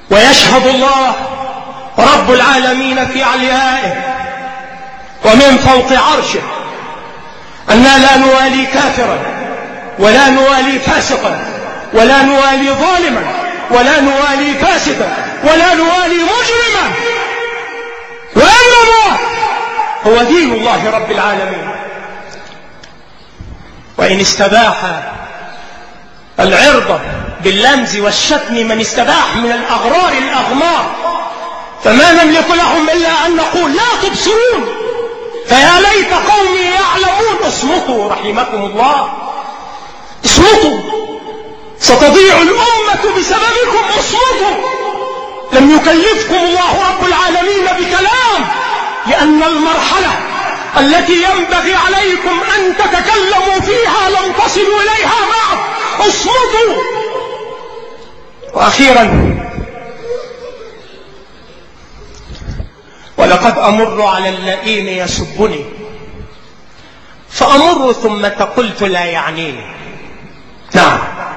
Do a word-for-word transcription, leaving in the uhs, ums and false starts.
ويشهد الله رب العالمين في عليائه ومن فوق عرشه أننا لا نوالي كافرا ولا نوالي فاسقا ولا نوالي ظالما ولا نوالي فاسدا ولا نوالي مجرما، وإنما هو دين الله رب العالمين. وإن استباح العرض باللمز والشتم من استباح من الأغرار الأغمار، فما نملك لهم إلا أن نقول لا تبصرون، فيا ليت قومي يعلمون. اصمتوا رحمكم الله، اصمتوا، ستضيع الأمة بسببكم. اصمتوا، لم يكلفكم الله رب العالمين بكلام، لأن المرحلة التي ينبغي عليكم أن تتكلموا فيها لم تصلوا إليها بعد. اصمتوا. وأخيرا، ولقد أمر على اللئيم يسبني فأمر ثم قلت لا يعنيني. نعم،